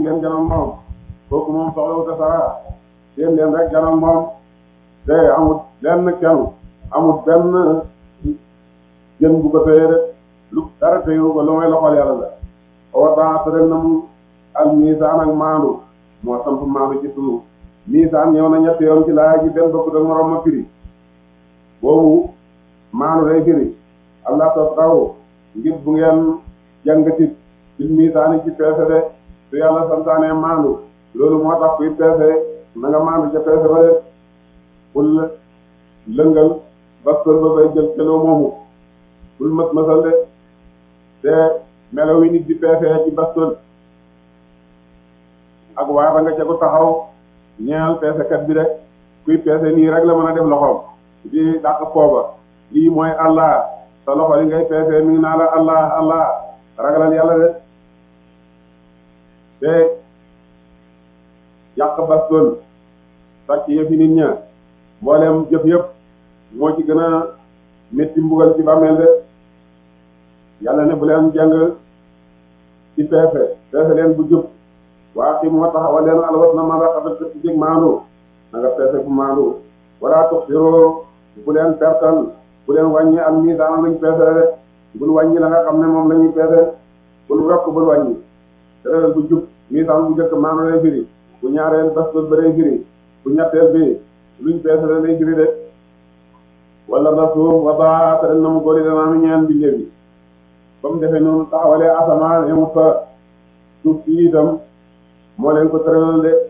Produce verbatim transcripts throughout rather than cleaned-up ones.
leen janoog moom kooku moom soxlawu te sara seen leen rek janoog moom te amul benn kenn amul benn jën bu ko téye rek lu dara téyewu ko lu may loxol yàlla la wata tëral na mu al misaan ak maandu moo samp maandu ci suuf misaan ñëw na ñetti yoon ci laaya ji benn bokkut ak morom ma firi boobu maandu day firi allah taw ngir bu ngeen jàngati ci misaan yi ci peese de su yàlla santaane maandu loolu moo tax kuy peese na nga maandu ca peese ba de bul lëngal baston ba bay jël keloo moomu bul mës mësal de te melaw yi nit di peese ci baston ak waata nga ca ko taxaw ñeel peesekat bi rek kuy peese nii rek la mën a def loxoom di dàq fooba lii mooy allah sa loxo yi ngay peese mi ngi naa la allah allah ragalal yàlla de te yàq baston sàcc yëfi nit ña mboolem jëf yëpp moo ci gën a métti mbugal ci bàmmeel de yàlla ne bu leen jàng ci peese peese leen bu jub waa xi moo taxawal leen alwat na mara xabat ci jég maandu na nga peese bu maandu wala tuxsiroo bu leen pertal bu leen wàññi ak miisaan lañ peese rek bul wàññi la nga xam ne moom la ñuy peese bul yokk bul wàññi tëralal bu jub miisaan bu njëkk maandu lay firi bu ñaareel bas bas ba lay firi bu ñetteel bi luñ peese la lay firi de wala nga suuf wa baa tëral na mu góori danaa mi ñeen bi léegi ba mu defee noonu taxawalee asamaan yemut fa suuf si itam moo leen ko tëralal de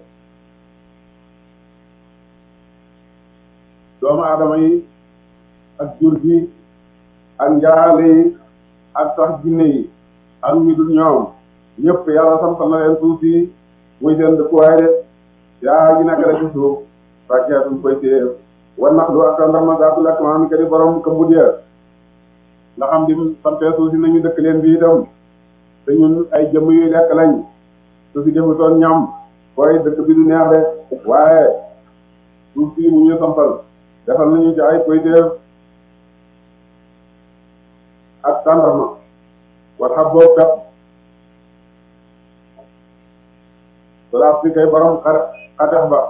doomu aadama yi ak jur gi ak njaale yi ak sax jinne yi ak ñu dul ñoom ñëpp yàlla sampal na leen suuf si muy seen dëkkuwaay de yaa ngi nekk rek ci suuf fàkkeetum koy téye war nax lu ak ndarma gaatul ak maam ka di borom ka mbudya nga xam di sampee suuf si nañu dëkk leen bi itam te ñun ay jëmm yuy lekk lañ su fi defutoon ñam koy dëkk bi du neex de waaye suuf si mu ñu sampal defal nañu ci ay koyteef ak tàndarma war xam boo pep solaas bi kay borom xar xatex ba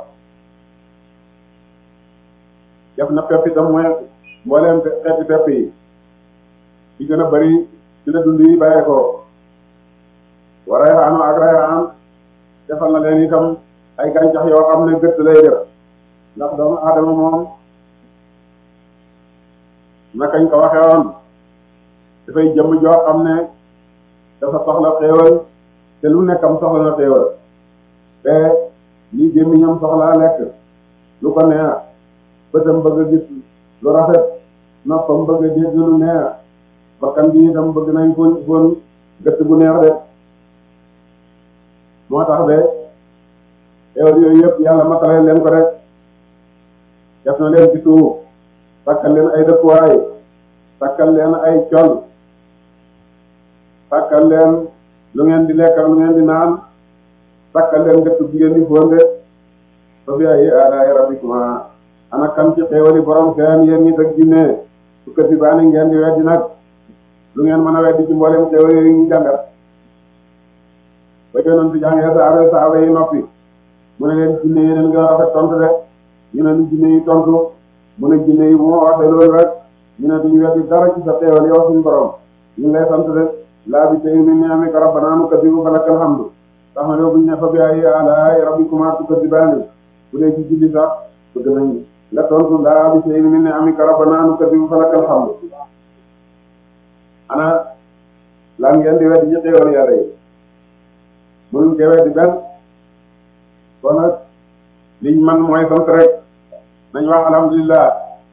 def na pepp itam mooy mbooleem xeeti pepp yi ci gën a bari ci la dund yi bàyyee ko war rayhaanu ak rayhaan defal na leen itam ay gàncax yoo xam ne gëtt lay def ndax doomu aadama moom nakañ ko waxee woon dafay jëmm joo xam ne dafa soxla xéewal te lu nekkam soxla na xéewal te lii gémmiñam soxlaa lekk lu ko neex bëtam bëgg a gis lu rafet noppam bëgg a dégg lu neex bakkan bi itam bëgg nañ fon fon gëtt bu neex de moo tax de xéewal yooyu yëpp yàlla matale leen ko rek def na leen ci suuf sàkkal leen ay dëkkuwaay sàkkal leen ay col sàkkal leen lu ngeen di lekk ak lu ngeen di naan sàkkal leen gëtt bi ngeen di fonde fa bi ay aalaay rabbikuma ana kan ci xéewali borom seen yéen nit ak jinne su kësi baani ngeen di weddi nag lu ngeen mën a weddi ci mboolem xéewal yooyu ñu jàngat ba yonent jàngee saaba saaba yi noppi mu ne leen jinne yi leen gën a rafet tontu de ñu ne lu jinne yi tontu mu ne jinne yi bu ma waxee loolu rek ñu ne duñu weddi dara ci sa xéewal yow suñu borom ñu ngi lay sant de laa bi tey ni ni'amika rabbana nukazzibu falakal hamdu tax na yow buñu ne fa bi ay alaay rabbikuma tukazzibaani bu dee ci julli sax bëgg nañu nga tontu laa bi tey ni ni'amika rabbana nukazzibu falakal hamdu ana lan ngeen di weddi ci xéewal yàlla yi mënuñ koy weddi benn kon nag liñ man mooy sant rek nañ wax alhamdulillah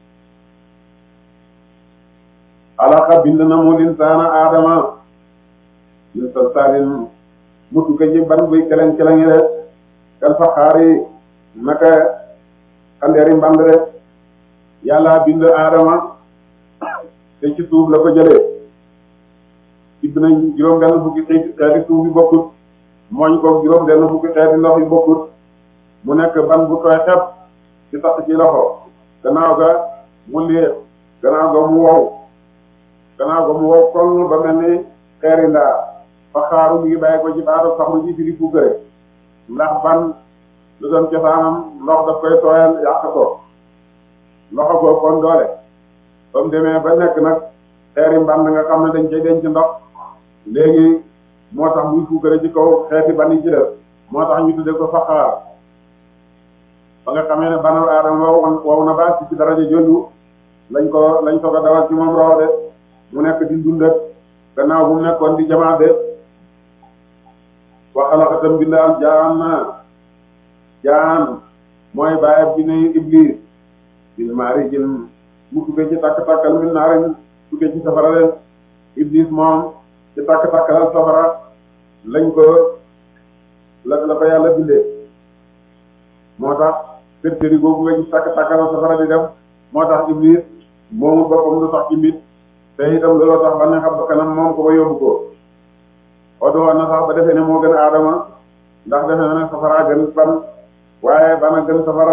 alaqa bind na mu linsaana aadama min salsaalin mutu ko ci ban buy keleng keleng rek kal faxaari naka xandeeri mband rek yàlla bind aadama te ci suuf la ko jëlee bind nañ juróom benn fukki xeeti suuf yi bokkut mooñ ko juróom benn fukki xeeti ndox yi bokkut mu nekk ban bu tooy xepp ci sax ci loxo gannaaw ga mu liir gannaaw ga mu wow gannaaw ga mu wow koŋ ba mel ni xeeri ndaa fa xaaru mi ngi bàyyi ko ci baatu saxru ji firi puukare ndax ban lu doon cosaanam ndox daf koy tooyal yàq ko ndox ko kon doole ba mu demee ba nekk nag xeeri mbànd nga xam ne dañ cay denc ndox léegi moo tax muy fuukare ci kaw xeeti ban yi ci def moo tax ñu tudde ko faxaar ba nga xamee ne banu aadama wow wow na ba ci daraja jooju lañ ko lañ soog a dawal ci moom roo de mu nekk di dundat gannaaw bu mu nekkoon di jamaa de wa xalaqatam bindal jaan na jaan mooy bàyyab ji ne iblis bil maari jin mu tukkee ci takk-takkal min naarin tukkee ci safara leen iblis moom ci takk-takkalal safara lañ ko la la ko yàlla bindee moo tax kër-këri googu nga ci takk-takkalal safara di def moo tax iblis moomu boppam lu sax ci mbit te itam looloo tax ba ne xam kanam moom ko ba yóbbu ko odo woon na sax ba defee ne moo gën a aadama ndax defe na ne safara gën ban waaye bana gën safara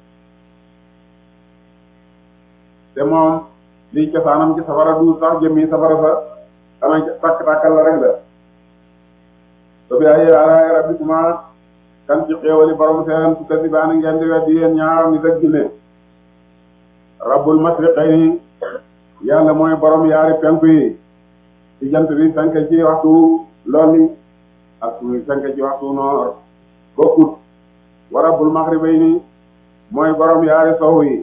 te moom liy cosaanam ci safara du sax jëmmi safara sa xanaa takk-takkal la rek la to bi ay ala rabbikuma kan ci xéewali borom seen su kasi baani ngeen di weddi yéen ñaar nit ak jinne rabbul masriqayni yàlla mooy borom yaari penku yi ci jant bi fenk ci waxtu loolu ak muy fenk ci waxtu noor bokkut wa rabbul maghribayni mooy borom yaari sow yi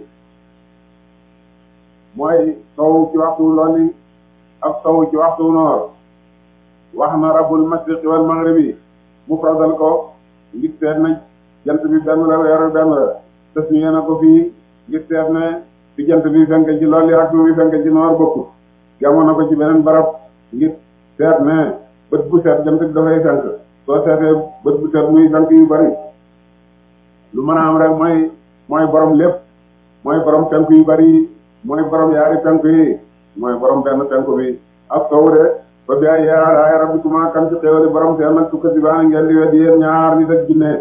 mooy sow ci waxtu loolu ak sow ci waxtu noor wax na rabbul mashriqi wal maghribi mufradal ko ngir seet na jant bi benn la weer benn la tasmiya na ko fii ngir seet ne fi jant bi fenk ci loolu ak bi fenk ci noor bokkut gamoon na ko ci beneen barab ngir seet ne bët bu seet jant bi dafay fenk soo seetee bët bu seet muy fenk yu bari lu mën a am rek mooy mooy borom lépp mooy borom penk yu bari mooy borom yaari penk yi mooy borom benn penk bi ak sow de ba bi ay yaay rabbikuma kan ci xéewali borom seen nag tukka si baana ngeen di weddi yéen ñaar nit ak jinne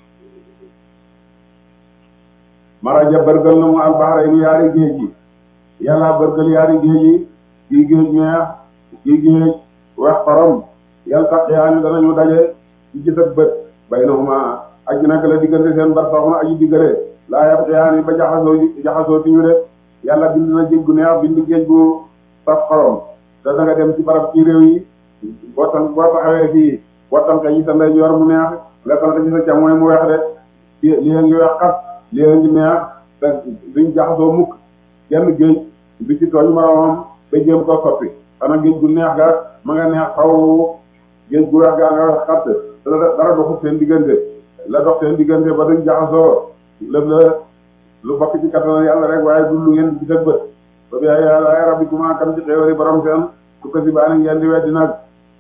maraja bërgal na mu albaxarayni yaari géej gi yàlla bërgal yaari géej yi kii géej ñeex kii géej wax xorom yàlla tax yaani danañu daje ci gis ak bët bay na huma aji nag la diggante seen bar soxna aji diggale laa yab yaani ba jaxasoo jaxasoo ci ñu de yàlla bind na géej gu neex bind géej gu saf xorom te da nga dem ci barab ci réew yi boo tan boo taxawee fii boo tànk yi sa ndeyjoor mu neex nga tànk ci sa càmmooñ mu weex de lii ngi weex xas lii ngi neex te duñ jaxasoo mukk kenn géej du ci tooñ moromam ba jéem koo soppi xanaa géej gu neex ga ma nga neex xaw géej gu weex gaa nga weex xat te dara doxut seen diggante la dox seen diggante ba duñ jaxasoo lëf la lu bokk ci kattan yàlla rek waaye du lu ngeen gis ak bët ba bi ay ay rabbikuma kan ci xéewali borom seen su ko si baani ngeen di weddi nag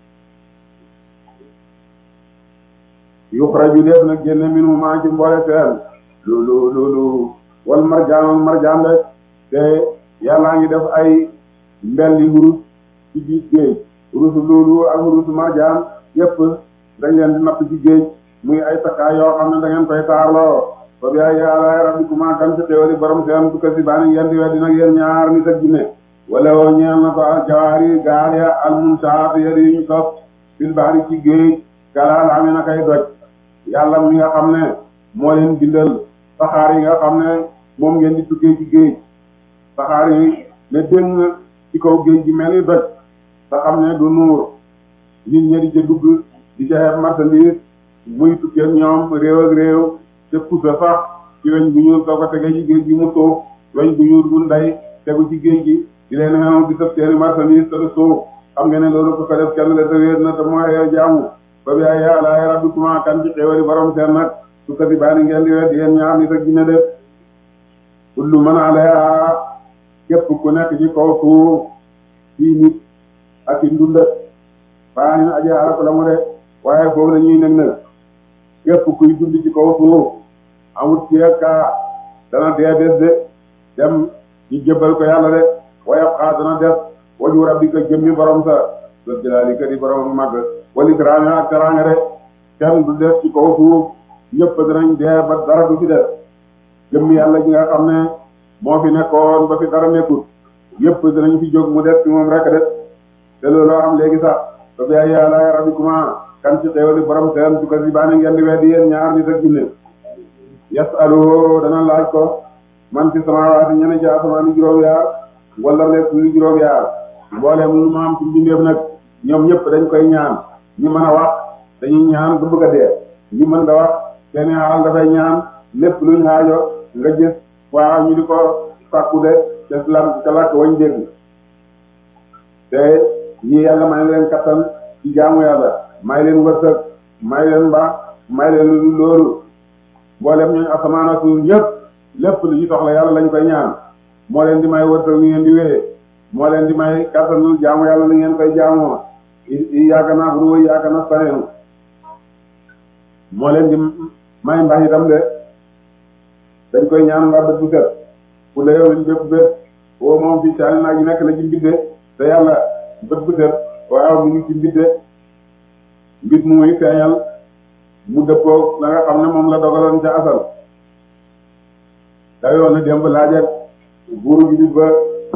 yuxraju def nag génne minhu maa ci mboole seen lu lu lu lu wal marjaan marjaan rek te yàllaa ngi def ay mbelli wurus ci biir géej wurusu loolu ak wurusu marjaan yépp dañ leen di napp ci géej muy ay takkaay yoo xam ne da ngeen koy taarloo ba bi ay yàlla rabbikuma kan ci xéewali borom seen su ko si baani ngeen di weddi nag yéen ñaar nit ak jinne wala woo ñeel na ko al jawaari gaal ya al munsaat yar yu ñu sos fil bahri ci géej galaal amee na kay doj yàlla mi nga xam ne moo leen bindal saxaar yi nga xam ne moom ngeen di tukkee ci géej saxaar yi ne déng ci kaw géej gi mel ni doj te xam ne du nuur nit ñi di ca dugg di ca xeeb marchandise muy tukkee ñoom réew ak réew te pusa sax ci weñ bu ñuul soo ko tegee ci géej gi mu suuf weñ bu ñuul bu nday tegu ci géej gi di leen xew di sëf seeni marchandise te du suuf xam nga ne loolu ko ko def kenn la te wéet na te mooy yow jaamu ba bi ay yàlla ay rabbikuma kan ci xéewali borom seen nag su ko di baani ngeen di wet yéen ñaar nit ak jinne def kullu man alayha képp ku nekk ci kaw suuf fii nit ak i ndunda baa ngi aji arab la mu de waaye foofu la ñuy neg na képp kuy dund ci kaw suuf amut ci ka dana dee des de dem ñu jëbbal ko yàlla de wayab xaa dana def waju rabbika jëmmi borom sa sa jëlaali ka di borom mag wali teraanga ak teraanga de kenn du def ci kaw suuf ñëpp danañ dee ba dara du ci def jëmmi yàlla ji nga xam ne moo fi nekkoon ba fi dara nekkut yëpp danañ fi jóg mu des ci moom rek de te loolu am léegi sax ba bi ay yàlla rabbikuma kan ci xéewali borom seen su ko si baane ngeen di weddi yéen ñaar nit ak jinne yasalu dana laaj ko man ci samaawaati ñene ci asamaani juróom-yaar wala lépp lu juróom-yaar mboolem lu ma am ci mbindeef nag ñoom ñëpp dañ koy ñaan ñi mën a wax dañuy ñaan du bëgg a dee ñi mën da wax seen xaal dafay ñaan lépp luñ xaajo nga gis waaw ñu di ko fàkku de te lam ca làkk wañ dégg te ñii yàlla may leen kattan ci jaamu yàlla may leen wërsëg may leen mbaax may leen lu loolu mboolem ñooñu asamaan ak suuf ñëpp lépp lu ñu soxla yàlla lañ koy ñaan moo leen di may wërsëg ni ngeen di wéyee moo leen di may kattanul jaamu yàlla ni ngeen koy jaamoo i yaaka naa buru way yaaka na saneenu moo leen di may mbax itam de dañ koy ñaan mbaa bët bu set ku la yow liñ bépp bét woo moom fi saani naa gi nekk la ci mbidde te yàlla bët bu set waaw mi ngi ci mbidde mbit mu muy feeñal mu dëppoo la nga xam ne moom la dogaloon ca asal da yoon na démb laajat buuru gi nit ba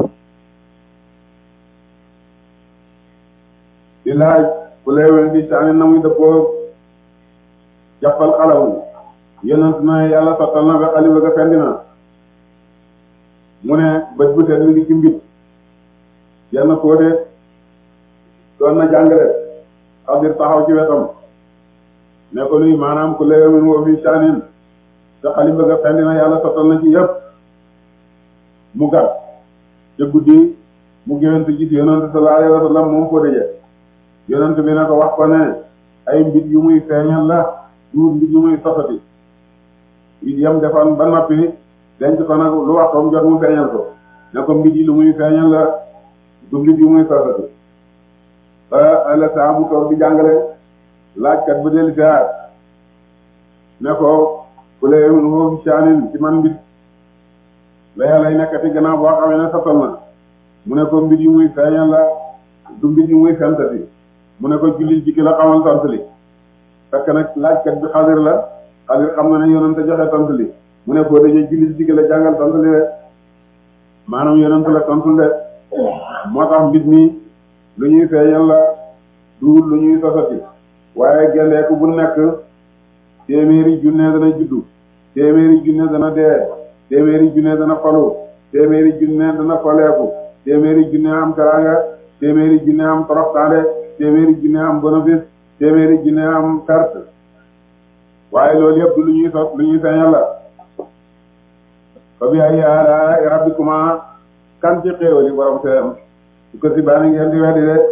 di laaj ku leewel di saani na muy dëppoo jàppal xalawu yonent na yàlla sottal na ba xaliba ga fendi na mu ne bët bu set mi ngi ci mbit yenn fóode doon na jàngale xadir taxaw ci wetam ne ko luy maanaam ku leew min woo fi saanin te xaliba ga fendi na yàlla sottal na ci yëpp mu gat ca guddi mu géwénte gis yonent sallallahu alayhi wa sallam moom fóode je yonent bi ne ko wax ko ne ay mbit yu muy feeñal la du mbit yu muy sosati mbit yam defoon ba noppi denc ko nag lu waxtoom jot mu feeñal ko ne ko mbit yi lu muy feeñal la du mbit yu muy sosati ba la saa mu toog di jàngale laajkat ba dellu siaat ne ko ku lee mun foofu saanin ci man mbit la yàllay nekkati gannaaw boo xamee ne sottal na mu ne ko mbit yu muy feeñal la du mbit yu muy fentati mu ne ko jullit ci ki la xamal tontu li fekk nag laajkat bi xadir la xadir xam na ne yonent joxe tontu li mu ne koo dajee jullit ci ki la jàngal tontu li de maanaam yonent la tontu de moo tax mbit mi lu ñuy feeñal la du lu ñuy sosati waaye gendeeku bu nekk téeméeri junne dana juddu téeméeri junne dana dee téeméeri junne dana falu téeméeri junne dana foleeku téeméeri junne am teraanga téeméeri junne am toroxtaande téeméeri junne am bénéfice téeméeri junne am perte waaye loolu yëpp du lu ñuy sos lu ñuy feeñal la fa bi ay ala rabbikuma kan ci xéewali borom seen su ko si baani ngeen di weddi de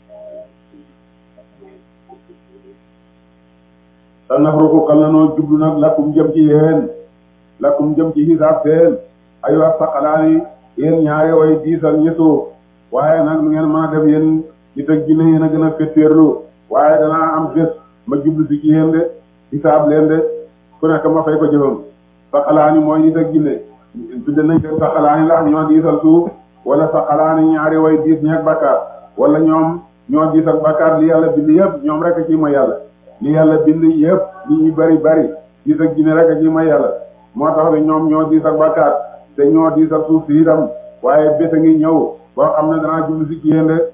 te nafruku kan la noo jublu nag lakkum jëm ci yéen lakkum jëm ci hisaab seen ayu ak saqalaani yéen ñaari way diisal ñi suuf waaye nag lu ngeen mën a def yéen nit ak jinne yéen a gën a féttéerlu waaye danaa am bés ma jublu si ci yéen de hisaab leen de ku nekk ma fay ko jëfam saqalaani mooy nit ak jinne tudde nañ leen saqalaani ndax ñoo diisal suuf wala saqalaani ñaari way diis ñeeg bakkaar wala ñoom ñoo diisal bakkaar li yàlla bind yëpp ñoom rek a ci mooy yàlla li yàlla bind yëpp li ñu bari bari diis ak jinne rek a ci mooy yàlla moo tax ne ñoom ñoo diisal bakkaar te ñoo diisal suuf si itam waaye bés a ngi ñëw boo xam ne danaa jublu si ci yéen de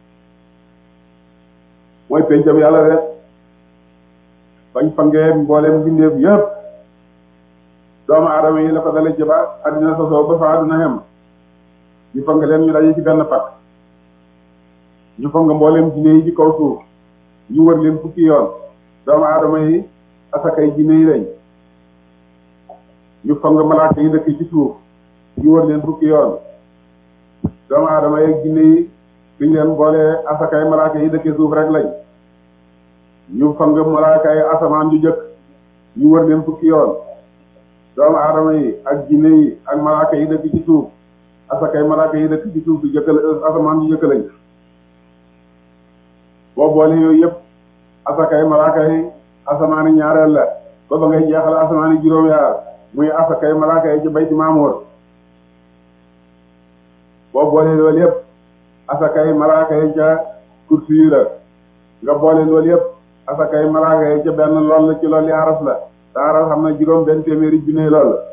mooy pencam yàlla de bañ fangee mboolem bindeef yëpp doomu aadama yi la ko dale jëba addina sosoo ba fa adduna xem ñu fang leen ñu daje ci benn pat ñu fang mboolem jinne yi ci kaw suuf ñu wër leen fukki yoon doomu aadama yi asakay jinne yi lañ ñu fang malaaka yi dëkk ci suuf ñu wër leen fukki yoon doomu aadama yi ak jinne yi biñ leen boolee asakay malaaka yi dëkk suuf rek lañ ñu fang malaaka yi asamaan ju jëkk ñu wër leen fukki yoon doomu aadama yi ak jinne yi ak malaaka yi dëkk ci suuf asakay malaaka yi dëkk ci suuf du jëkk la asamaan ju jëkk lañ boo boole yooyu yëpp asakay malaaka yi asamaani ñaareel la ba ba ngay jeexal asamaani juróom-yaar muy asakay malaaka yi ci bayti maamoor boo boole loolu yëpp asakay malaaka yi ca kursi yi la nga boole loolu yëpp asakay malaaka yi ca benn lool la ci loolu yi aras la te aras xam na juróom benn téeméeri junne lool la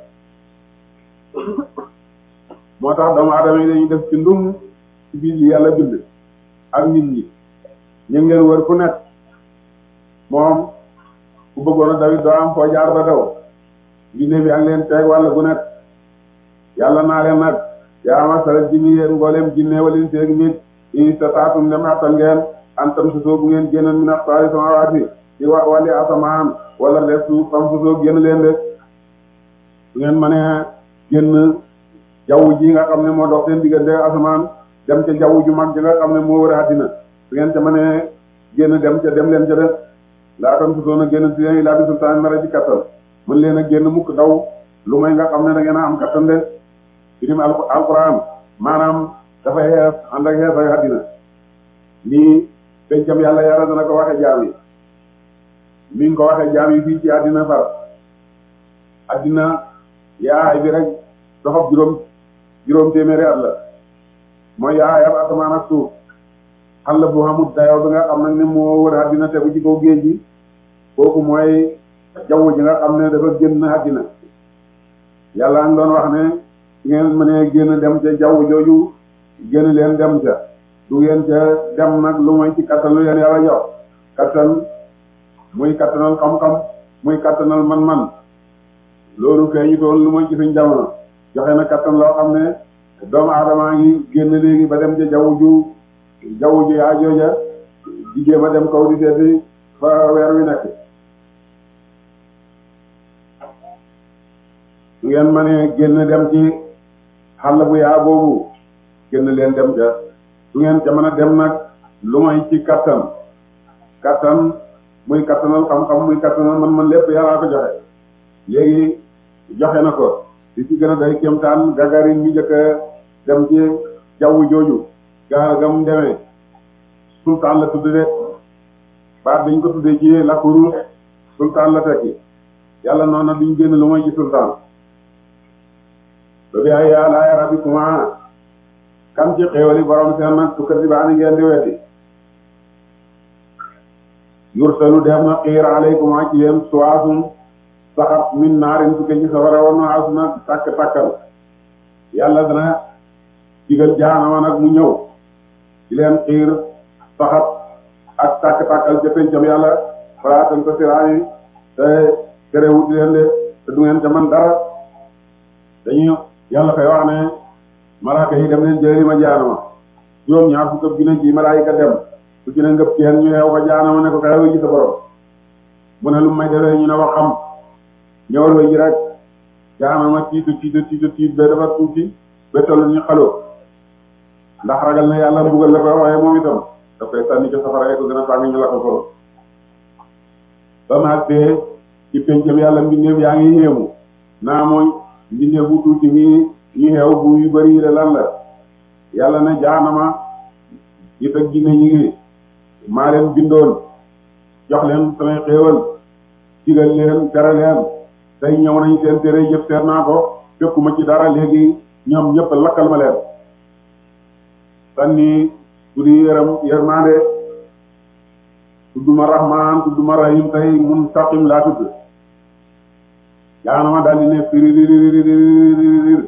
moo tax doomu aadama yi dañuy def ci ndum ci biir yi yàlla bind ak nit ñi ñu ngeen wër ku nekk moom ku bëggoon a dawit doo am foo jaar ba daw mbindeef yaa ngi leen teeg wàll gu nekk yàlla naa leen nag yaa masala jinni yéen mbooleem jinne walin seeg nit istataatum dem attan ngeen antam susoo bu ngeen génnoon min aqtaari samaawaati ci wa wàlli asamaan wala def suuf fam susoo génn leen de bu ngeen mënee génn jaww ji nga xam ne moo dox seen diggante asamaan dem ca jaww ju mag ji nga xam ne moo wër àddina su ngeen ca mënee génn dem ca dem leen ca def laa tam susoo na génn si leen ilaa bi sultaan mara ci kattan mën leen a génn mukk daw lu may nga xam ne da ngeen a am kattan de firim alquran maanaam dafay xees ànd ak xees ay àddina lii pencam yàlla yàlla dana ko waxe jaam yi mi ngi ko waxe jaam yi fii ci àddina far àddina yaay bi rek doxab juróom juróom téeméeri at la mooy yaay ab asamaan ak suuf xalla bu xamut dayoo bi nga xam nag ne moo wër àddina tegu ci kaw géej gi kooku mooy jaww ji nga xam ne dafa génn àddina yàlla nga doon wax ne su ngeen mënee génn dem ca jaww jooju génn leen dem ca du ngeen ca dem nag lu mooy ci kattan lu leen yàlla jox kattan muy kattanal xam-xam muy kattanal man-man loolu feeñu toon lu mooy ci suñ jamono joxe na kattan loo xam ne doomu aadamaa ngi génn léegi ba dem ca jaww ju jaww ju yaa jooja jigéen ba dem kaw di seeti fa weer wi nekk su ngeen mënee génn dem ci xàll bu yaa boobu génn leen dem ca du ngeen ca mën a dem nag lu may ci kattan kattan muy kattanal xam-xam muy kattanal man-man lépp yàllaa ko joxe léegi joxe na ko li ci gën a day kéemtaan Gagarin mi jëkk a dem ci jaww jooju gaal ga mu demee sultaan la tudd de baat dañ ko tuddee ci làkku ruus sultaan la tekki yàlla noonu na duñ génn lu may ci sultaan ba bi ay yàlla rabbikuma kan ci xéewali borom seen nag su kasi baani ngeen di weddi yursalu def na xiir alaykuma ci yéen suwaasum saxat min naarin sukke ci safara woon na asuna takk takkal yàlla dana digal jaanama nag mu ñëw ci leen xiir saxat ak takk takkal ca pencam yàlla faraatan ko siraani te terewut leen de te du ngeen ca man dara dañuy yàlla fay wax ne malaaka yi dem leen jëli ma jaanama juróom ñaar fukk ak junne ci malaayika dem su ci ne ngëp ceen ñu xew ko jaanama ne ko kay wuy ci sa borom mu ne lu may defee ñu ne ko xam ñëwal way ji rek jaanama tiitu tiitu tiitu tiit ba dafa tuuti ba tollu ñu xaloo ndax ragal na yàlla mbugal la ko waaye moom itam daf koy sànni ca safara ko gën a tàng ñu la ko ko ba maag bee ci pencam yàlla mbindeef yaa ngi yéemu naa mooy mbindeef bu tuuti nii ñu xew bu yu bëri la lan la yàlla ne jaanama it ak jinne ñi ngi maa leen bindoon jox leen samay xéewal digal leen tere leen tey ñëw nañ seen tere yëpp seet naa ko fekkuma ci dara léegi ñoom ñëpp lakkal ma leen sanni tuddi yërëm yërmande tudduma rahman tudduma rahim tey muntaqim laa tudd jaanama daal di ne firiiriiriiriir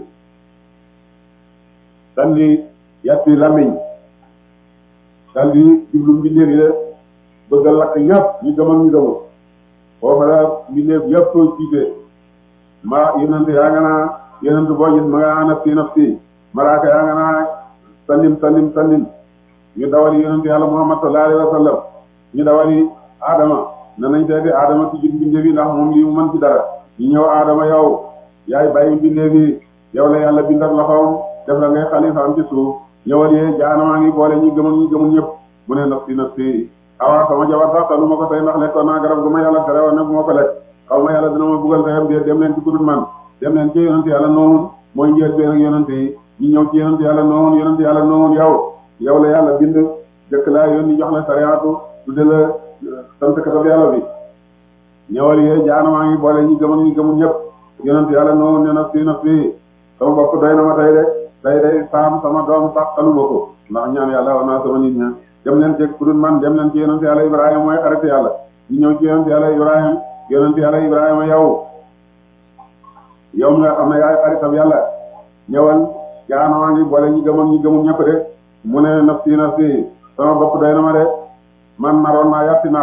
sanni yatti lamiñ daal di jublu mbindeef yi de bëgg a lakk ñëpp ñu gëm ak ñu gëmul foofa la mbindeef yëpp jiite ma yonent yaa nga naa yonent boo gis ma nga nafsi nafsi malaaka yaa nga naa sallim sallim sallim ñu dawali yonent yàlla muhammad sallallahu alayhi wa sallam ñu dawali adama ne nañ seeti adama ci jit mbindeef yi ndax moom lii mu mën ci dara ñu ñëw adama yow yaay bàyyi mbindeef yi yow la yàlla bindal loxoom def la ngay xalifa am ci suuf ñëwal yee jaanamaa ngi boole ñi gëmul ñi gëmul ñëpp mu ne nafsi nafsi awa sama jabar sax talu ma ko tey ndax lekkoon naa garab gu ma yàlla tere woon ne bu ma ko lekk xaw ma yàlla dina ma buggal teyam dee dem leen ci kudut man dem leen ci yonent yàlla noonu mooy njël bee nag yonent yi ñu ñëw ci yonent yàlla noonu yonent yàlla noonu yow yow la yàlla bind jëkk laa yónni jox la sariyaatu tudde la sant katab yàlla bi ñëwal yee jaanamaa ngi boole ñi gëmul ñi gëmul ñëpp yonent yàlla noonu ne nafsi nafsi sama bopp doy na ma tey de tey day saam sama doom sax taluma ko ndax ñaan yàlla war naa sama nit ña dem leen ci ku dul man dem leen ci yonent yàlla Ibrahima mooy xarit yàlla ñu ñëw ci yonent yàlla Ibrahima yonent yàlla Ibrahima yow yow nga xam ne yaay xaritam yàlla ñëwal jaanama ngi boole ñi gëmoon ñi gëmul ñëpp de mu ne nafsi nafsi sama bopp doy na ma de man naroon naa yàtti nar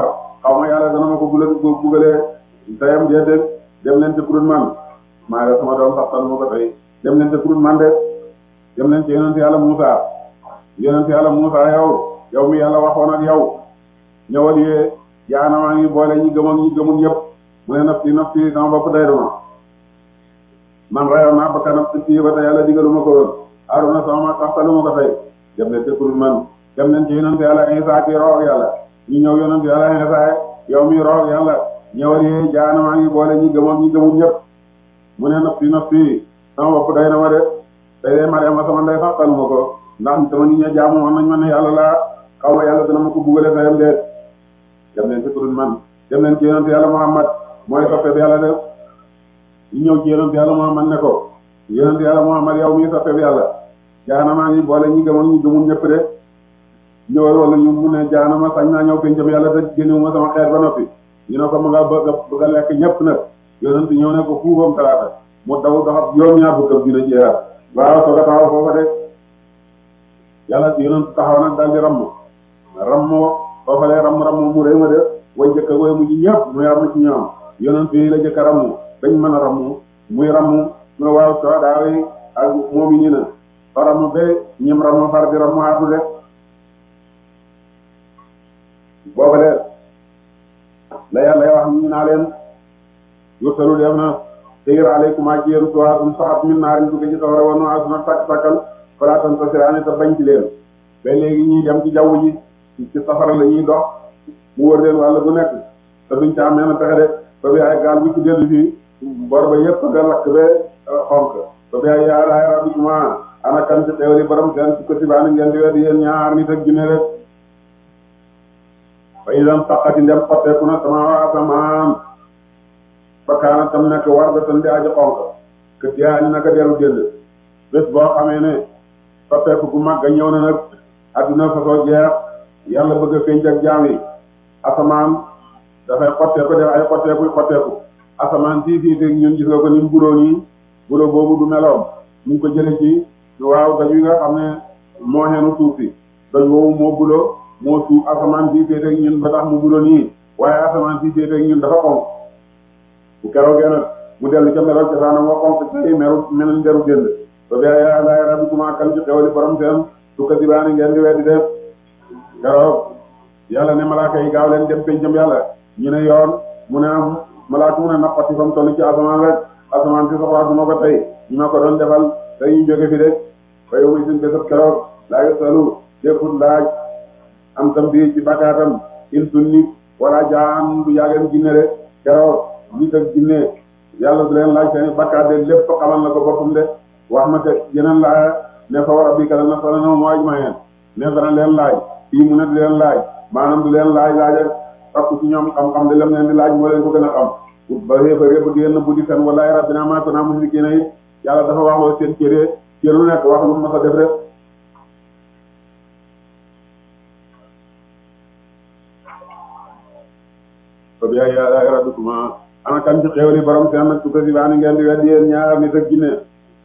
xaw ma yàlla dana ma ko bugale bugalee tayam déedéet dem leen ci kurun man maa ngi sama doom sax tanu ma ko tey dem leen ci kurun man de dem leen ci yonent yàlla Muusa yonent yàlla Muusa yow yow mi yàlla waxoon ak yow ñëwal yee jaanamaa ngi boole ñi gëm ak ñi gëmul ñëpp mu ne nafsi nafsi sama bopp day duma man rayoon naa bakkan nafsi fii ba tey yàlla digaluma ko woon Aaruna sama sax tanu ma ko tey dem leen ci kurun man dem leen ci yonent yàlla Isaa ki roog yàlla ñu ñëw yonent yàlla Isaa yow mi roog yàlla ñëwal yee jaanamaa ngi boole ñi gëm ak ñi gëmul ñëpp mu ne nafsi nafsi sama bopp day na ma de tey de Mariama sama ndey sax tanu ma ko ndax sama nit ña jaamu woon nañ ma ne yàlla laa xaw ma yàlla dana ma ko bugale sayam de dem leen ci kurun man dem leen ci yonent yàlla Muhammad mooy soppeeb yàlla de ñu ñëw ci yonent yàlla Muhammad ne ko yonent yàlla Muhammad yow mii soppeeb yàlla jaanama ngi boole ñi gëmoon ñi gëmul ñëpp de ñëwal wala ñu mu ne jaanama sañ naa ñëw pencam yàlla te génnewuma sama xeet ba noppi ñu ne ko ma nga bëgg a bëgg a lekk ñëpp nag yonent ñëw ne ko fuufam talaata mu daw doxab yoom ñaar fukkam dina jeexal waaw soo ko taxaw foofa de yàlla yonent taxaw nag daal di ramm rammoo foofalee ramm ramm mu réy ma de way jëkk a way mujj ñëpp muy ramm ci ñoom yonent yi la jëkk a ramm dañ mën a ramm muy ramm mu waaw soo daawi ak moom yi na fa ramm ba ñim ramm far di ramm aatu de booba de la yàlla wax ñu naa leen yursalu def na teyir aleykum ci yéen suwaatum saxat min naarin tukke ci sawara wanu asuna sakk sakkal falaatan sa siraani te bañ ci leen ba léegi ñuy dem ci jaww ji ci safara la ñuy dox mu wër leen wàll bu nekk te duñ ca am menn pexe de ba bi ay gaal bu ci dellu fii bor ba yëpp nga lakk ba xonk ba bi ay yaalaay rabbikuma ana kan ci xewali borom seen su ko sibaani ngeen di weddi yéen ñaar nit ak junne rek ba itam taqati ndem xotteeku na sama asamaan ba kaana tam nekk war ba tan di aji xonk kët yaa ni naka deru jënd bés boo xamee ne xotteeku gu mag ñëw na nag adduna fa soo jeex yàlla bëgg a feeñ ak jaam yi asamaan dafay xotteeku def ay xotteeku xotteeku asamaan sii sii te ñun gis nga ko ni mu buloo nii buloo boobu du meloom ñu ngi ko jële ci waaw daj wi nga xam ne moo xeenu suuf si daj woowu moo buloo moo suuf asamaan sii sii te ñun ba tax mu buloo nii waaye asamaan sii sii te ñun dafa xonk bu keroogee nag mu dellu ca meloon ca saanam wa xonk ci meru meneen deru jënd ba bi ay laay rabbikuma kan ci xewali borom seen su ko sibaani ngeen di weddi def keroog yàlla ne malaaka yi gaaw leen dem pencam yàlla ñu ne yoon mu ne am malaaka mu ne naqati fa mu toll ci asamaan rek asamaan si soxlaa du ma ko tey ñu ma ko doon defal tey ñu jóge fi de ba yow muy suñ bésab keroog laa yosalu défut laaj am tam bi ci bakkaatam in sunni wala jaan du yàggeen jinne de keroog nit ak jinne yàlla du leen laaj seeni bakkaat de lépp xamal na ko boppam de wax ma te yeneen laa ne fa war a bii kala na sala no moo ajmaeen ne dana leen laaj fii mu ne du leen laaj maanaam du leen laaj laaj ak takku ci ñoom xam-xam de lam leen di laaj moo leen ko gën a xam ba réeba réeba di leen bu di fen wallahi rabbina ma kunna musrikiina yi yàlla dafa wax loo seen cëree cër lu nekk wax lu ma sa def rek fa bi ay rabbikuma ana kan ci xéewali borom seen nag tukka si baani ngeen di weddi yéen ñaar nit ak jinne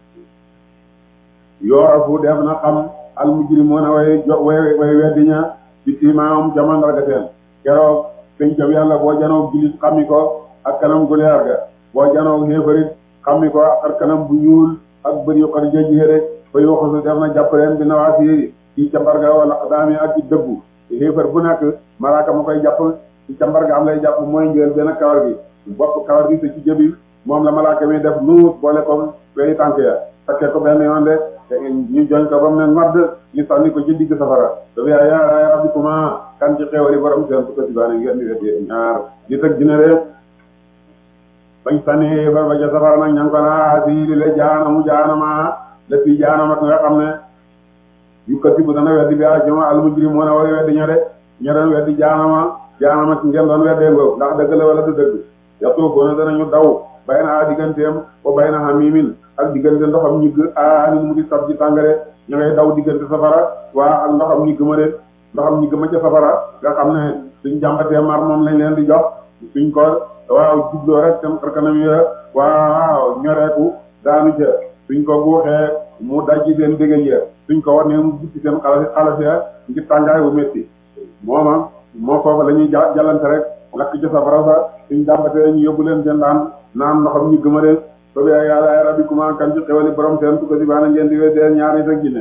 yoorafu def na xam al mujrimoona way jo way way weddi ña ci tiimaam jamandarga seen keroog pencam yàlla boo janoog julit xammi ko ak kanam gu leer ga boo janoog xéefarit xammi ko ak kanam bu ñuul ak bëri yu xar jëjjee rek ba yoo xasu def na jàpp leen bi nawaasi ci cambarga wala daami ak ci dëggu xéefar bu nekk malaaka ma koy jàpp ci cambarga am lay jàpp mooy njël benn kawar gi bopp kawar gi sa ci jëbi moom la malaaka mi def nuus boole ko weyi tànk ya takkee ko benn yoon de ñu joñ ko ba mu ne ngodd ñu sànni ko ci digg safara dafa yaa yaa rabbikuma kan ci xeewali borom seen su ko sibaane ngeen di weddi ñaar di tëg dina de bañ sànni ba ba ca safara nag ña ngi ko naa si li la jaanamu jaanama la fii jaanama nga xam ne yu kati bu dana weddi bi a joma al mujrimoona way weddi ña de ña doon weddi jaanama jaanama ci ngeen doon weddee ngoo ndax dëgg la wala du dëgg yatuufuuna danañu daw bay na a digganteem o bay na hamimin ak diggante ndoxam ñigg a ni mu di sab ji tàngare ñu ngay daw diggante safara waa ak ndoxam ñigg ma de ndoxam ñigg ma ca safara nga xam ne suñ jàmbatee mar moom lañ leen di jox suñ ko waaw jubloo rek seen xarkanam yi waaw ñoreeku daanu ca suñ ko guuxee mu dajji seen dégg ya suñ ko war ne mu guddi seen xalas xalas ya ngir tàngaay bu métti mooma moo foofu la ñuy ja jalante rek lakk ca safara sa suñ dàmbatee ñu yóbbu leen seen laan naan ndoxam ñu gëma leen so bi ay yàlla ay rabbi kuma kan ci xewali borom seen tukka si baana ngeen di weddee ñaari sa ginne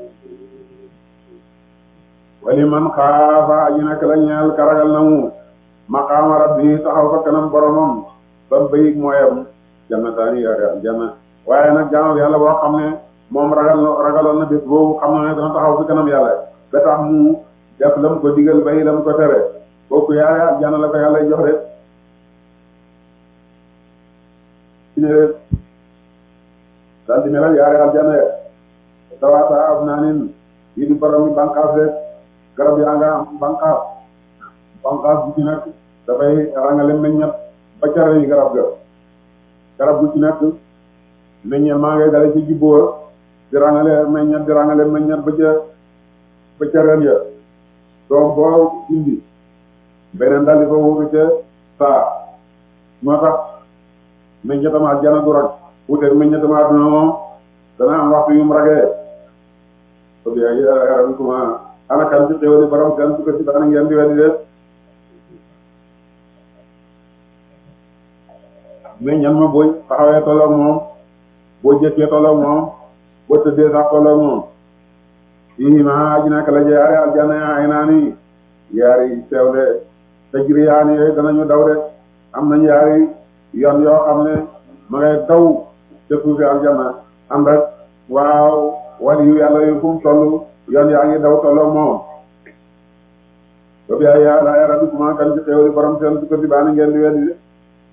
wali man xaafa aji nekk la ñeel karagal na mu maqaama rabbi taxaw fa kanam boromam ba bayig mooyam jannataani yaari aljanna waaye nag jaamam yàlla boo xam ne moom ragal ragaloon na bés boobu xam na ne dana taxaw fi kanam yàlla ba tax mu def lam ko digal bay lam ko tere kooku yaari aljanna la ko yàlla jox rek ci ne rek daal di melal yaari aljanna ya tawaata af naa nin yi di borom mi banqaas rek garab yaa nga am banqaas banqaas bu ci nekk dafay rangale meññat ba care yi garab ga garab bu ci nekk meññat maa ngay dale ci jibboo di rangale meññat di rangale meññat ba ca ba ca ren ya doom boo indi beneen dal di ko wutu ca saa moo tax meññatam àjjana du rag wuteeg meññatam àdduna moom dana am waxtu yu mu ragee so bi ay yaram kuma ana kan ci xéwali borom seen su ko si daana ngeen di weddi de meññan ma boo taxawee tolloog moom boo jëkkee tolloog moom boo tëddee sax tolloog moom fii ma aji nekk la jaare aljanna ay naani yaari sew de tajri yaani yooyu danañu daw de am nañ yaari yoon yoo xam ne ma ngay daw ca suufi aljanna ànd ak waaw wali yu yàlla yu fu mu toll yoon yaa ngi daw tolloog moom ba bi ay yàlla ay rabbi kuma kan ci xéwali borom seen su ko si baana ngeen di weddi de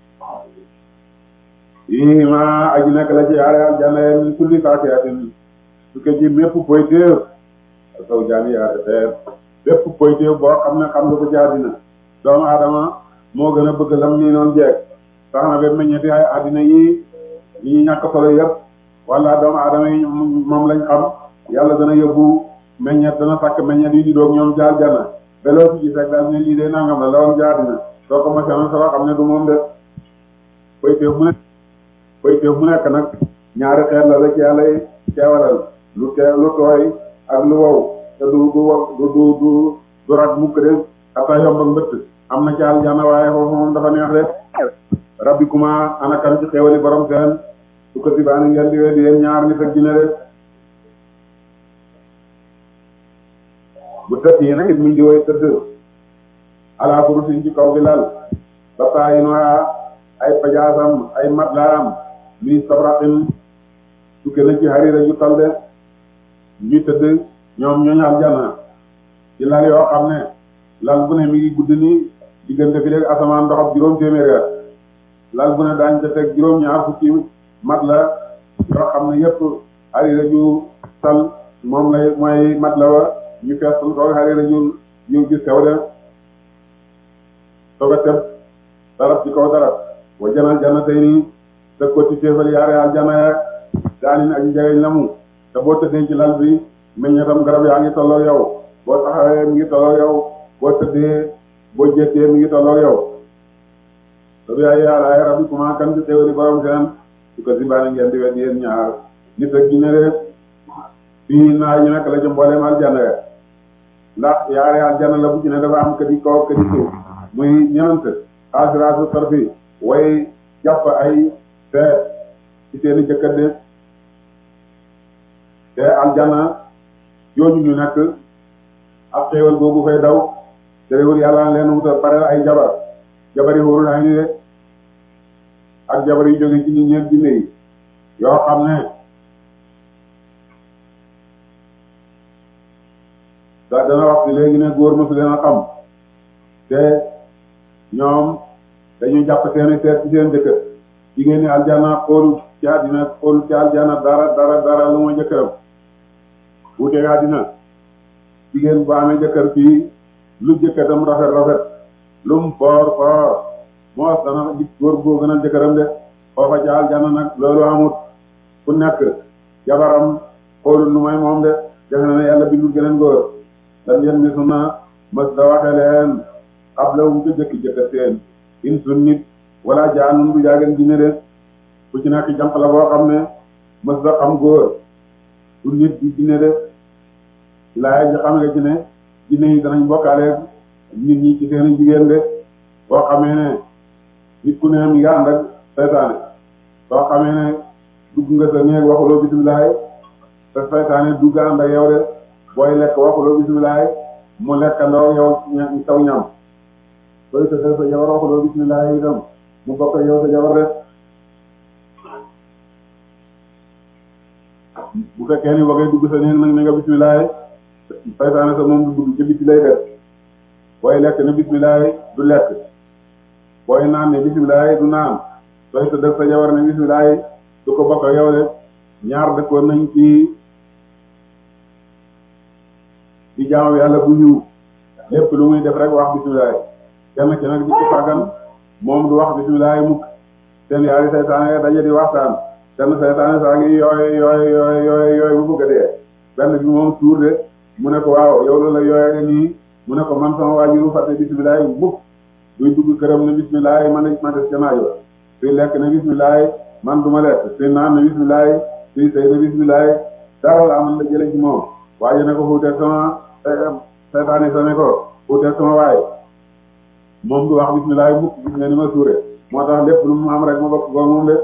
yii ma aji nekk la ci yaare aljanna ye min kulli faakihatin su ko ci mépp poytéef saw jaani yaare teer bépp poytéef boo xam ne xam nga ko ci àddina doomu aadama moo gën a bëgg lam nii noonu jeeg tax na ba meññeti ay àddina yi yi ñu ñàkk solo yëpp wala doomu aadama yi moom lañ xam yàlla dana yóbbu meññet dana sàkk meññet yi di doog ñoom ci aljanna beloo ci gis rek daal ne lii de nangam la lawoon ci àddina soo ko mosee solo xam ne du moom de poytéef mu nekk poytéef mu nekk nag ñaari xeet la la ci yàlla teewalal lu tee lu tooy ak lu wow te du du du du du du rag mukk de ata yomb ak mbëtt am na ci aljanna waaye foofu moom dafa neex de rabbi kuma ana kan ci xéewali borom seen su ko si baani ngeen di weddi yéen ñaar nit ak jinne de bu tëdd yi nag it muñ di woy tëdd ala kurusin ci kaw bi lal ba taayin waa ay pajaasam ay matlaam mi sabraxin sukke na ci harira ju tal de ñuy tëdd ñoom ñooñu aljanna ci lal yoo xam ne lal bu ne mi ngi gudd ni diggante fi léegi asamaan ndoxam juróom téeméeri at lal bu ne daañ ca teg juróom ñaar fukki mat la yoo xam ne yëpp harira ju tal moom lay mooy mat la wa ñu feesal ko harira ju ñu gis kaw de soog a teb darab ci kaw darab wa janal janna tey nii teg ko ci téefal yaare aljanna ya daanin ak njëriñ la mu te boo tëddee ci lal bi meññetam garab yaa ngi tolloo yow boo taxawee mi ngi tolloo yow boo tëddee boo jéttee mi ngi tolloo yow te bi ay yàlla ay rabbi kuma kan ci xéwali borom seen su ko si baane ngeen di wet yéen ñaar nit ak jinne de fii naa ñu nekk la ci mbooleem aljanna ya ndax yaare aljanna la bu ci ne dafa am këdi kaw këdi suuf muy ñenant asiraasu tarfi way jàpp ay feet ci seeni jëkkër de te aljanna yooyu ñu nekk ak xéewal boobu fay daw te réewul yàlla leen wutal pare ay jabar jabar yi wóorul ay ni de ak jabar yu jóge ci nit ñeent jinne yi yoo xam ne da dana wax ci léegi ne góor mësu leen a xam te ñoom dañuy jàpp seeni seet ci seen jëkkër jigéen ñi aljanna xoolu ci àddina xoolu ci aljanna dara dara dara lu ma jëkkëram wuute àddina jigéen bu amee jëkkër fii lu jëkkëram rafet rafet lu mu foor foor moos dana gis góor boo gënal jëkkëram de foofa ci aljanna nag loolu amut ku nekk jabaram xoolul lu may moom de defe na ne yàlla bindul geneen góor dan yen mi suna mës da waxe leen xabla wum ko jëkki jëkkër seen in sun nit wala jaanun du jaagen jinne de ku ci nekk jànq la boo xam ne mës da xam góor du nit di jinne de laay ji xam nga ci ne jinne yi danañ bokkaale nit ñi ci seeni jigéen de boo xamee ne nit ku ne mi nga ànd ak saytaane boo xamee ne dugg nga sa néeg waxuloo bisimilah te saytaane dugg ànd ak yow de booy lekk waxuloo bisimilah mu lekkandoo yow ña taw ñam booy tëddee sa jabar waxuloo bisimilah itam mu bokk yow sa jabar de bu fekkee ni ba ngay dugg sa néeg nag ne nga bisimilah saytaane sa moom du dugg ci biti lay def booy lekk ne bisimilah du lekk booy naan ne bisimilah du naan sooy tëddee sa jabar ne bisimilah du ko bokk yow de ñaar dëkkoon nañ ci di jaamu yàlla bu ñëw lépp lu muy def rek wax bisimilah kenn ci nag di ci fàggan moom du wax bisimilah mukk seen yaari saytaane daje di waxtaan kenn saytaane saa ngi yooy yooy yooy yooy yooy bu bëgg a dee benn bi moom tuur de mu ne ko waaw yow la la yooyee nii mu ne ko man sama waajuru fàtte bisimilah mukk duy dugg këram ne bisimilah man ma des ca naaj wa suy lekk ne bisimilah man du ma lekk suy naan ne bisimilah suy sëy ne bisimilah dara la amal la jële ci moom waaye ne ko xuuteeg sama saytaane sa ne ko xuuteeg sama waaye moom du wax bisimilah mukk gis nga ni ma suure moo tax lépp lu mu am rek ma bokk ko moom de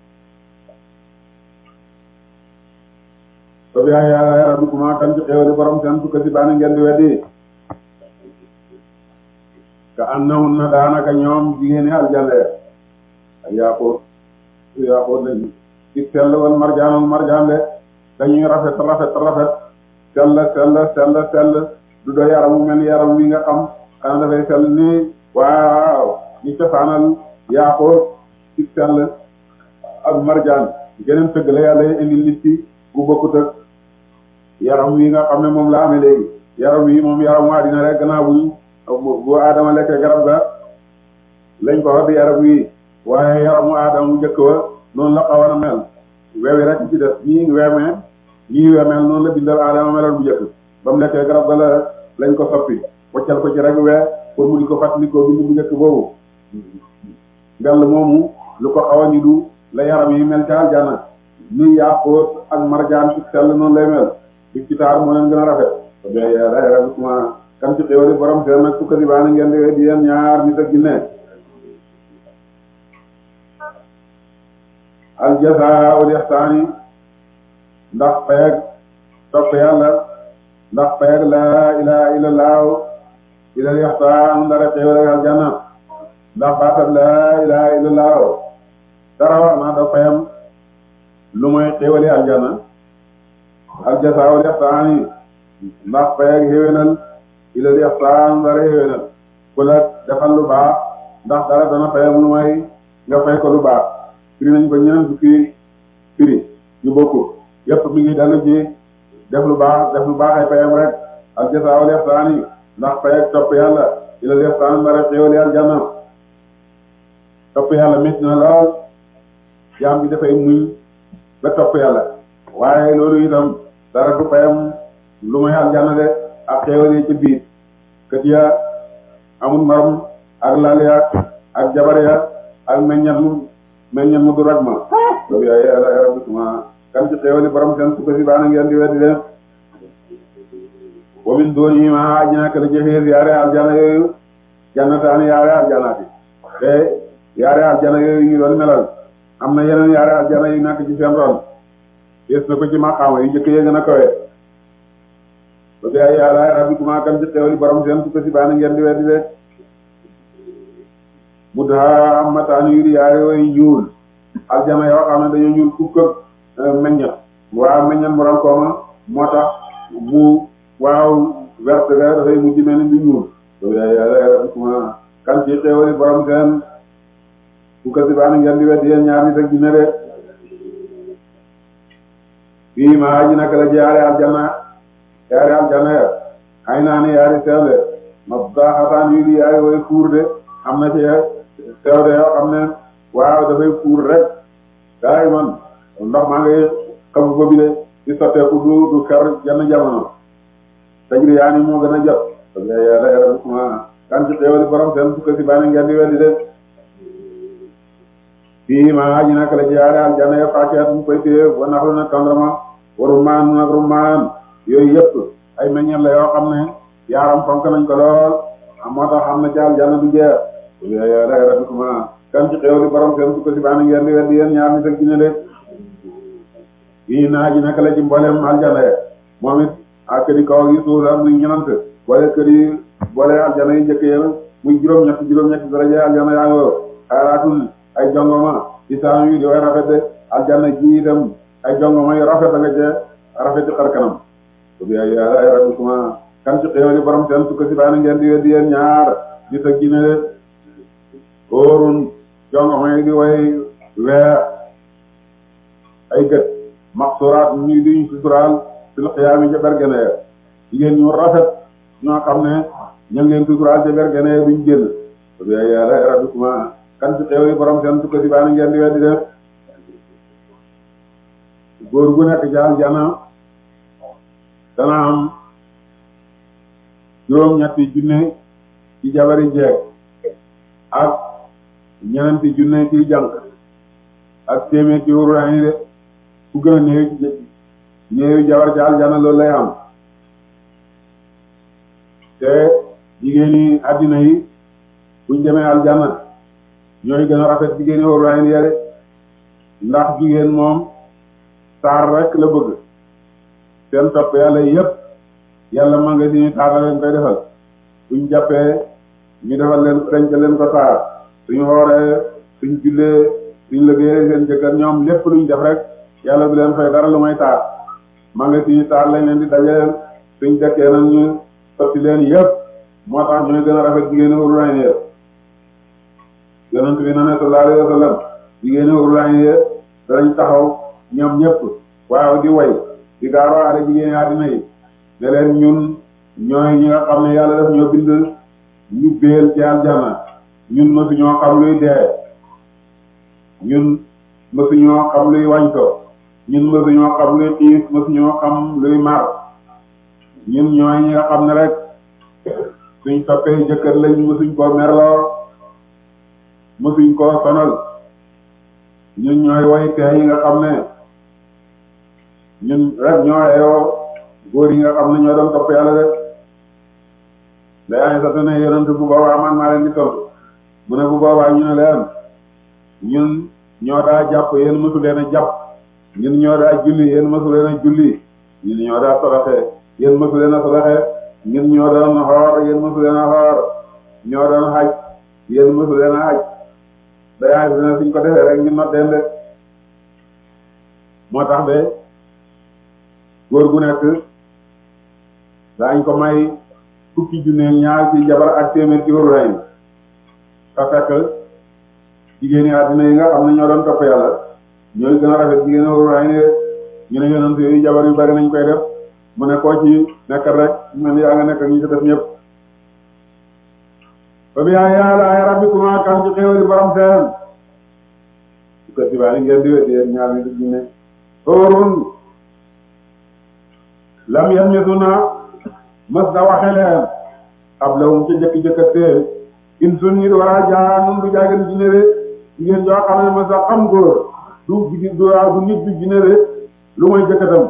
to bi ay yàlla rabbikuma kan ci xéewali borom seen sukka si baani ngeen di weddi ka annahunna daanaka ñoom jigéeni aljanna ay yaakoot yaakoot lañu ci sell wal marjaanul marjaan de dañuy rafet rafet rafet sell sell sell sell du do yaramu mel yaram wi nga xam xanaa dafay sell nii waaw ñu cosaanal yaakoot ci sell ak marjaan geneen tëgg la yàlla indi nit ci bu bokkut ak yaram wi nga xam ne moom la amee léegi yaram wi moom yaram waa dina rek gannaaw buñ bu aadama lekkee garab ga lañ ko wax di yaram wi waaye yaramu aadama bu njëkk wa noonu la xawoon a mel weewi rek ci def ñii weemee ñii weemeel noonu la bindal aadama meloon bu njëkk ba mu lekkee garab ga la lañ ko soppi waccal ko ci rek wee pour mu di ko fàttalikoo bind bu njëkk boobu ngel moomu lu ko xaw a nidu la yaram yi mel ca aljana ni yaakoot ak marjaan ci sell noonu lay mel ci ci taar moo leen gën a rafet to be yàlla rabbikuma kan ci xéwali borom seen nag sukka di baana ngeen di di yeen ñaar nit ak ginne al jazaa'ul ihsaani ndax payag topp yàlla ndax payag laa ilaaha illallaah ilal ihsaan dara xéwal ak aljanna ndax baatab laa ilaaha illallaah dara war naa da payam lu mooy xéwali aljanna al jazaa'ul ihsaani ndax payag xéwénal ilal ihsaan dara xéwénal ku la defal lu baax ndax dara dana payam lu mooy nga fay ko lu baax firi nañ ko ñeneen fukki firi yu bokku yépp mi ngi dalu ci def lu baax def lu baax ay payam rek al jazaa'ul ihsaani ndax payag topp yàlla ilal ihsaan dara xéwali aljanna topp yàlla métti na lool jaam bi dafay muñ ba topp yàlla waaye loolu itam dara du payam lu may aljanna de ak xéewal yi ci biir kët ya amul maram ak lal ya ak jabar ya ak meññat mu meññat mu du rag ma loolu yaay yàlla rabbikuma kan ci xéewali borom seen sukka si baana ngeen di weddi de wa min duunihima ajnaaka la jëfees yaare aljanna yooyu jannataani yaare aljannaati te yaare aljanna yooyu ñu doon melal am na yeneen yaare aljanna yu nekk ci seen ron yées na ko ci maqaama yu njëkk yee gën a kawe ba bi ay yàlla rabbikuma kan ci xéewali borom seen sukka si baana ngeen di weddi de mudhammataani yu di yaare yooyu ñuul aljanna yoo xam ne dañoo ñuul fukk ak meññat waaw meññat mu rankooma moo tax bu waaw verte ga dafay mujj mel ni du ñuul ba bi ay yàlla rabbikuma kan ci xéewali borom seen sukka si baana ngeen di weddi yéen ñaar nit ak jinne de fii ma aji naka la jaare aljanna yaari aljanna ya ay naa ne yaari sew de ma baaxataan yu di yaari way fuur de am na ci sew de yoo xam ne waaw dafay fuur rek daay man ndox maa ngay xamu ko bi de di sotteeku du du fer jenn jamono tajri yaa ni moo gën a jot parce que yàlla yàlla ma kan ci xéewali borom seen sukka si baana ngeen di weddi de fii ma aji naka la jaare aljanna ya faakeat mu koy téye wa naxlu na tàndarma wa rummaan nag rummaan yooyu yëpp ay meññeet la yoo xam ne yaaram fonk nañ ko lool moo tax am na ci aljanna du jeex yàlla rabbikuma kan ci xéewali borom seen su ko si baana ngeen di weddi yéen ñaar nit ak jinne de yi naa ji naka la ci mboolem aljana moom it ak kër yi kaw yi suuf la muy ñenant boole kër yi boole aljana yi njëkk yéen muy juróom-ñett juróom-ñett daraja aljana yaa ngi xaaraatul ay jongoma isaan yu di way rafet de aljana ji itam ay jongoma yu rafet a nga cee rafeti xar kanam ko bi yàlla rabbikuma kan ci xéewali borom seen su ko si baana ngeen di weddi yéen ñaar nit ak jinne de óorun jongoma yi di way weer ay gët maxsuraat ñuy duñ suturaal fil xiyaami ca bergene ya jigéen ñu rafet ñoo xam ne ña ngeen suturaal ca bergene ya duñ génn ko bi yàlla rabbikuma kan ci xéewali borom seen su ko si baana ngeen di weddi def góor gu nekk ci aljana dana am juróom-ñetti junne ci jabari jeeg ak ñeenti junne ci jànq ak téeméer ci wuraañi de ku gën a néew ci néew jabar ci aljana loolu lay am te jigéen yi àddina yi buñ demee aljana ñooy gën a rafet jigéen yi wuraañi de ndax jigéen moom taar rek la bëgg seen topp yàlla yépp yàlla ma nga si ñu taar la leen koy defal suñ jàppee ñu defal leen denc leen ko taar suñu xooree suñ jullee suñ liggéeyee seen jëkkër ñoom lépp luñ def rek yàlla du leen fay dara lu may taar ma nga si ñu taar lañ leen di dajeel suñ dekkee nag ñu sotti leen yépp moo tax ñooy gën a rafet jigéen ñi wurulaay yépp yonent bi na ne sallallahu alayhi wa sallam jigéen ñi wurulaay yépp danañ taxaw ñoom ñëpp waaw di way di gaaroo ale jigéen ñi àddina yi ne leen ñun ñooy ñi nga xam ne yàlla daf ñoo bind ñu béel ci aljanna ñun mësu ñoo xam luy dee ñun mësu ñoo xam luy wañto ñun mësu ñoo xam luy xiif mësu ñoo xam luy mar ñun ñooy ñi nga xam ne rek suñ toppee jëkkër lañ mësuñ koo merloo mësuñ koo sonal ñun ñooy way tee yi nga xam ne ñun rek ñoo ayoo góor yi nga xam ne ñoo doon topp yàlla rek day sax ne yonent bu boobaa man maa leen di tontu mu ne bu boobaa ñu ne leen ñun ñoo daa jàpp yéen mësu leen a jàpp ñun ñoo daa julli yéen mësu leen a julli ñun ñoo daa sadaxe yéen mësu leen a sadaxe ñun ñoo doon xoor yéen mësu leen a xoor ñoo doon xaj yéen mësu leen a xaj day sax ne suñ ko defee rek ñu not den de moo tax de góor gu nekk daañ ko may fukki junne ñaar ci jabar ak téeméer ci wóoru ray te fekk jigéen yi àddina yi nga xam ne ñoo doon topp yàlla ñooy gën a rafet jigéen wóoru ray ne ñu ne yonent yooyu jabar yu bari nañ koy def mu ne koo ci nekkal rek mel yaa nga nekk ak ñu ci def ñëpp fa bi yaa yàlla ay rabbikuma kan ci xéewali borom seen su ko sibaani ngeen di wéddi yéen ñaar ni di junne óorun lam yalmisuna mës da waxe leen ab lawum ca jëkk-jëkkat tee in sun nit war a jaanum du jaagen jinne de jigéen joo xam ne mës da xam góor du jigéen du du nit du jinne de lu mooy jëkkatam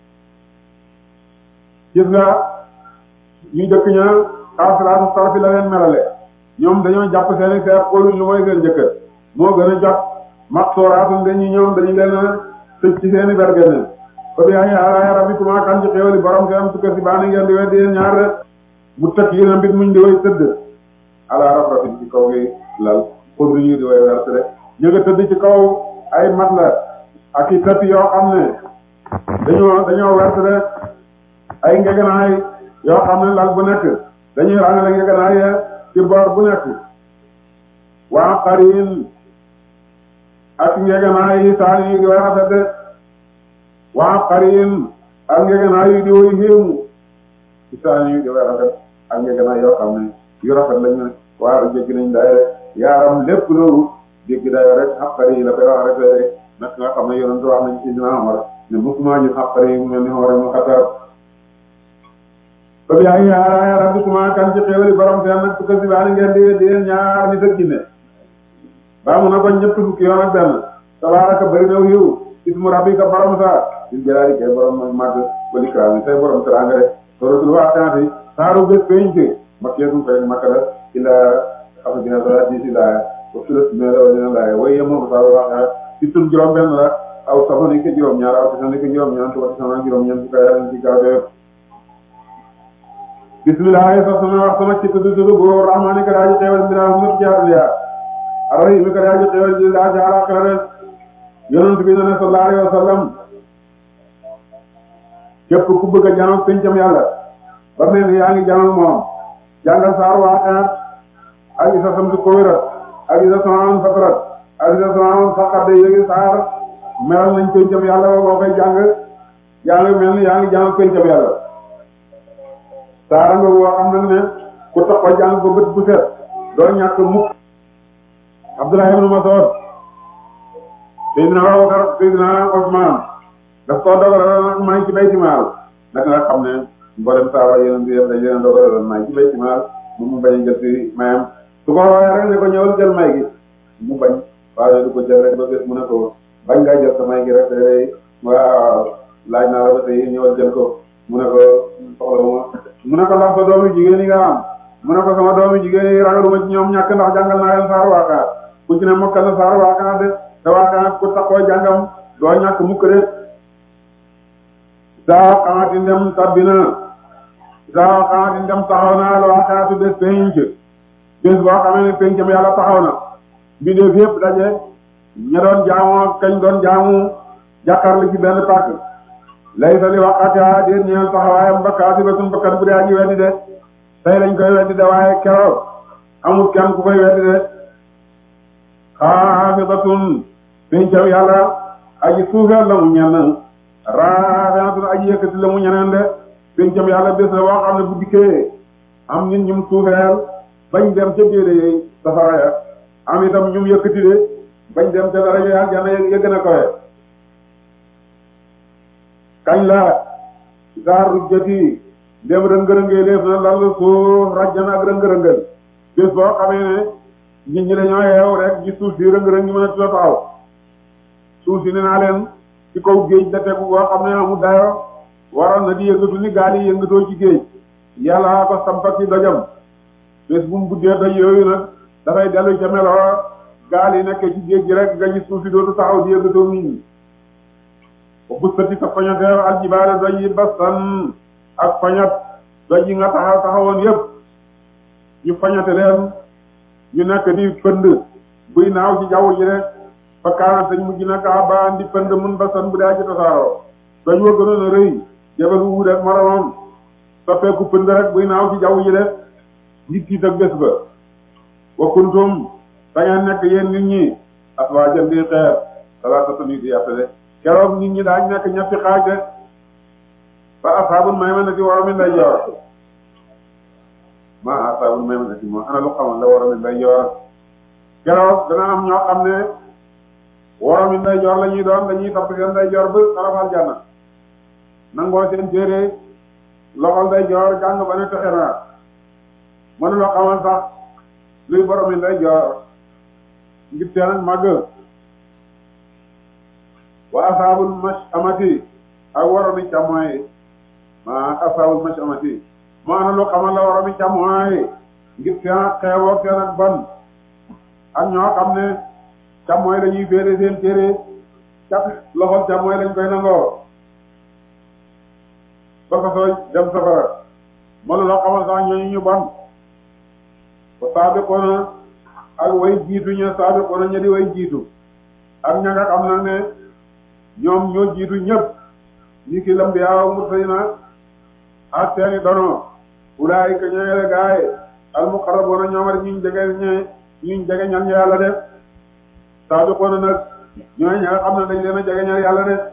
gis nga ñu dëkk ña xaasiraatu sarfi la leen melale ñoom dañoo jàpp seeni seet xooluñ lu mooy seen jëkkat moo gën a jot maxsooraatun dañuy ñoom dañu leen a tëj ci seeni bergene ko bi ay ala rabbikuma kan ci xéewali borom seen su ko si baana ngeen di weddi yéen ñaar rek mu tëkk yéen a mbit muñ di way tëdd ala rafratin ci kaw gi lal xudru ñu di way wert rek ñu nga tëdd ci kaw ay mat la ak i tëtt yoo xam ne dañoo dañoo wert rek ay ngegenaay yoo xam ne lal bu nekk dañuy ràngale ngegenaay ya ci boor bu nekk waa xarin ak ngegenaay yi saani yi di way rafet de waa xarin ak ngegenaay yi di woy xéemu ci saani yi di way rafet ak ngegenaay yoo xam ne yu rafet lañu ne waaw jéggi nañ dayo rek yaaram lépp loolu jéggi dayo rek xaqari yi la koy wax rek rek nag nga xam ne yonent wax nañ ci dina Umar ne musuma gis xaqari yi mu mel ni Umar mu Xattaab ko bi ay yaara rabbikuma kan ci xéewali borom seen nag su ko sibaani ngeen di weddi yéen ñaar nit ak jinne baa mun a bañ ñëpp fukki yoon ak benn tabaaraka bari na yiw ismu rabbika borom sa bil jalaali kay borom mag màgg wal ikraam say borom teraanga rek suratul waaqiati saaru bés pénc makkiyatun fay makka la ila xam nga dina doon di si laaya ba surat ne la wala laaya waaye yemoo ko saa wax ci tun juróom-benn la aw safa nekk juróom-ñaar aw safa nekk juróom-ñaar tuuti sama juróom-ñeent fukki yàlla ci kaw de bismillah sax sama wax sama ci tudd tudd bu rahmaani ka daaji xewal bi daal mu jaar liya arrahim ka daaji xewal bi daal jaara xewal yonent bi ne sallallahu alayhi wa sallam képp ku bëgg a jaamu pencam yàlla ba mel ni yaa ngi jaamu moom jàngal saar waaxaat ak isa samsi kowira ak isa samaam fatarat ak isa samaam faqat de yéegi saar melal nañ pencam yàlla ba boo koy jàng yaa ngi mel ni yaa ngi jaamu pencam yàlla saara nga woo xam nag ne ku tax jàng ba bët bu set doo ñàkk mukk Abdullah ibn Mas'ud Seydina Abubakar Seydina Usmaan daf koo dogaloon may ci bayti maal naka nga xam ne mboolem saaba yéen bi yëpp dañ leen dogaloon may ci bayti maal mu mu bañ jël ci mayam su ko waxee rek ne ko ñëwal jël may gi mu bañ waaye du ko jël rek ba bés mu ne ko bañ ngaa jël sa may gi rek day waaw laaj naa la ba tey ñëwal jël ko mu ne ko soxla ma mu ne ko ndax sa doomu jigéen yi nga am mu ne ko sama doomu jigéen yi ragaluma ci ñoom ñàkk ndax jàngal naa leen saaru waakaat ku ci ne mokkal na saaru waakaat de te waakaat ku taxoo jàngam doo ñàkk mukk de saa xamati ndem tabbi na saa xamati ndem taxaw na la waakaatu des penc bés boo xamee ne pencam yàlla taxaw na mbindeef yëpp daje ña doon jaamu kañ doon jaamu jàkkaarlu ci benn pàkk lay sa li waxaata déet ñeel taxawaayam bakkaa si ba suñ bakkan bu dee aji weddi de tey lañ koy weddi de waaye keroog amul kenn ku koy weddi de xaafidatun pencam yàlla aji suufeel la mu ñenn raafiatun aji yëkkati la mu ñeneen de pencam yàlla bés la boo xam ne bu dikkee am nit ñum suufeel bañ dem ca biir safara ya am itam ñum yëkkati de bañ dem ca dara ya jana yëgg na kowe kañ la gaar rujjati dem rëngërëngee léef na lal suuf rajjan ak rëngërëngal bés boo xamee ne nit ñi dañoo yeew rek ci suuf si rëngërëng ñi mën a tuta taxaw suuf si ne naa leen ci kaw géej da tegu boo xam ne amul dayo waroon na di yëngatu ni gaal yi yëngatoo ci géej yàlla ko sampak ci dojam bés bu mu buddee doj yooyu nag dafay dellu ca meloo gaal yi nekk ci géej gi rek nga gis suuf si dootu taxaw di yëngatoo nit ñi bu sëti ka fañateer aljibaale doj yi bastan ak fañat doj yi nga taxaw taxawoon yépp ñu fañate leen ñu nekk di pënd buy naaw ci jaww ji rek fa kaana tañ mujj na kaa ba andi pënd mun bastan bu daa ci tasaaroo doj wa gënoon a rëy jabal wu rek moromam soppeeku pënd rek buy naaw ci jaww ji rek nit tiit ak bés ba wa kuntum da ngeen nekk yéen nit ñi aswaajan di xeer salaatatan di yàttale keroog nit ñi daañ nekk ñetti xaaj de fa asaabul maymanati waromi nday joor ma asaabul maymanati moom ana lu xamoon la waromi nday joor keroog dana am ñoo xam ne waromi nday joor la ñuy doon dañuy topp seen nday joor ba xarafal janna nangoo seen téere loxol nday joor jàng ba ne texe naa mënu loo xamoon sax luy boromi nday joor ngir teen ak màgg wa asaabul mash'amati ak waromi càmmooy ma asaabul mash'amati moo ana lu xamal la waromi càmmooy ngir seen ak xeeboo seen ak ban ak ñoo xam ne càmmooy dañuy féere seen téere cap loxol càmmooy dañ koy nangoo ba ko soo dem safara mënu loo xamal sax ñooñu ñu bon ba saabiqoona ak way jiitu ña saabiqoona ña di way jiitu ak ña nga xam nag ne ñoom ñoo jiitu ñëpp ñi ki lambiyaa mursalina ak seeni dono ulaayika ñooy gaay al muqarrabuuna ñoom rek ñu jege ñe ñu jege ñal ñu yàlla def saabiqoona nag ñooy ña nga xam ne dañ leen a jege ñal yàlla def